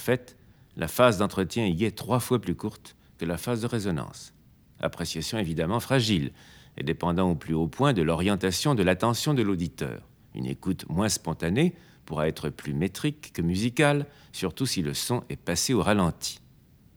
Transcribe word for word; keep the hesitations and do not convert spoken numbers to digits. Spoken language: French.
fait, la phase d'entretien y est trois fois plus courte que la phase de résonance. Appréciation évidemment fragile et dépendant au plus haut point de l'orientation de l'attention de l'auditeur. Une écoute moins spontanée pourra être plus métrique que musicale, surtout si le son est passé au ralenti.